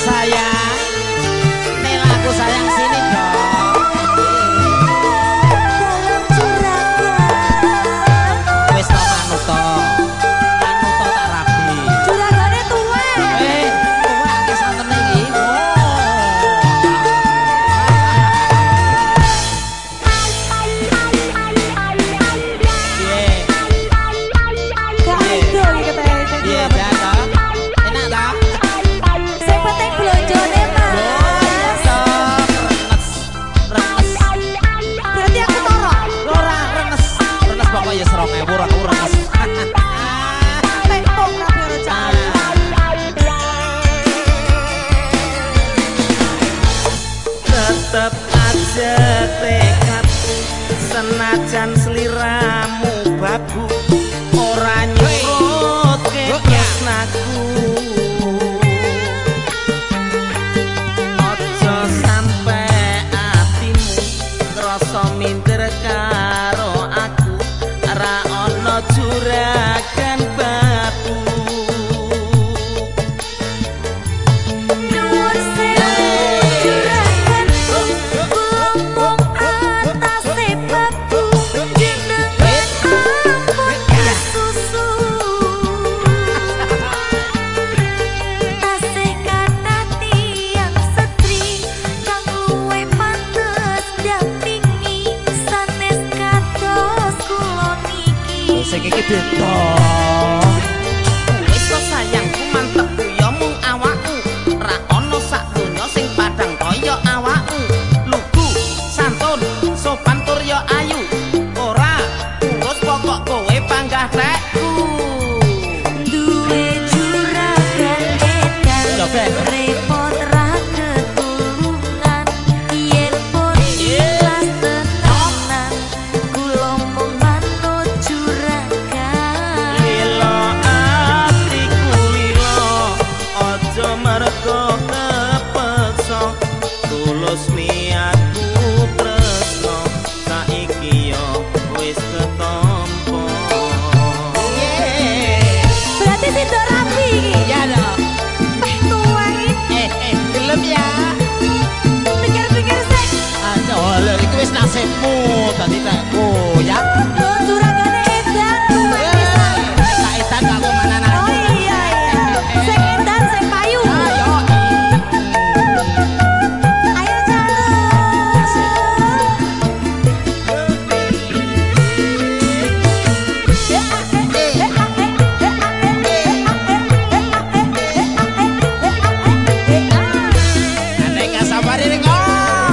sayang, Nela aku sayang sini dong. Wis to manut to. Manut to tak rabi. Juragane tuwa. Tuwa akeh santene iki. Tetep aja tekad senajan sliramu babu ora nyurut ketresnaku aja sampe atimu ngrasa minder karo aku ora ana juragan babu. Sing iki beda. Wis kok sayangku mantep ku ya mung awakmu. Ra ono sak donya sing padhang kaya awakmu. Lugu, santun, sopan tur ya ayu. Ora urus pokok kowe panggah tekku. Duwe juragan edan repot ra ketulungan yen pun ikhlas tenanan kula mung manut juragan. Lilo atiku lilo aja mergo kepeksa tulus niatku tresno saiki yo wis ketompo. Berarti sido rapi iki. Ya dong. Tuwa iki. Gelem ya. Pikir-pikir sik. Oh, lho iku wis nasibmu dadi tak goyang. Loh, juragane edan tuwa pisan. Tak edan kamu mana nang. Oh iya iya. Sing edan sing payu. Ayo. Ayo jalu. Nek kasabari ning Oke.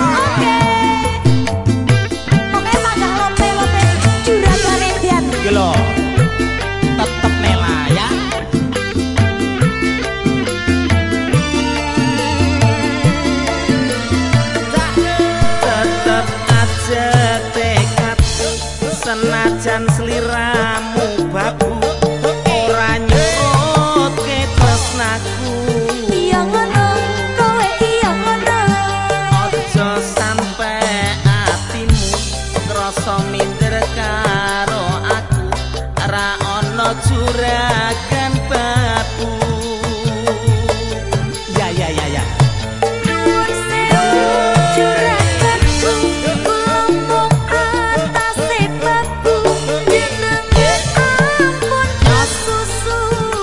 Oke, panggah lope-lope juragan edan. iki lho. Tetep Nela ya. Tetep aja tekad senajan sliramu babu ora nyurut ketresnaku. Iya ngono, kowe iya ngono. Aja sampe atimu ngrasa minder karo aku ora ana juragan babu. Ya ya ya ya. Nuwun sewu juraganku, ngomong atase babu jenenge ampun kasusu.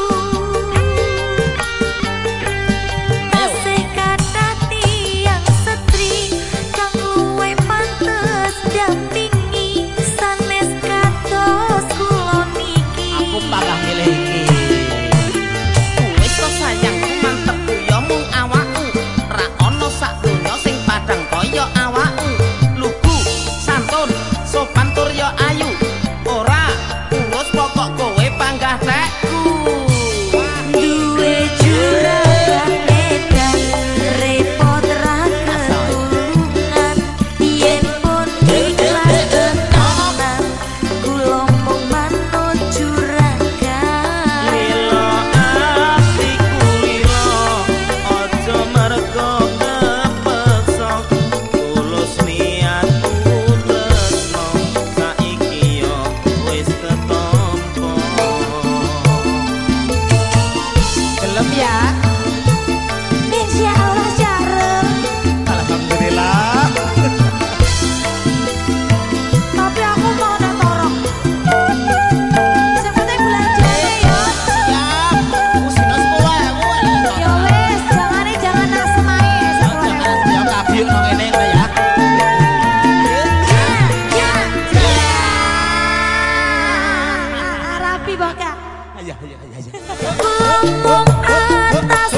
Tasih kathah tiyang setri kang luwih pantes dampingi sanes kados kula niki. Aku panggah milih iki. Wis kok sayangku mantep ku ya mung awakmu. Ra ono sak donya sing padhang kaya awakmu. Lugu, santun, sopan tur ya ayu. Ora urus pokok kowe panggah tekku. Duwe juragan edan repot ra ketulungan yen pun ikhlas tenanan kula mung manut juragan. Lilo atiku lilo aja mergo kepeksa tulus niatku tresno saiki yo wis ketompo. Gelem ya. Insyaallah. Ngomong atas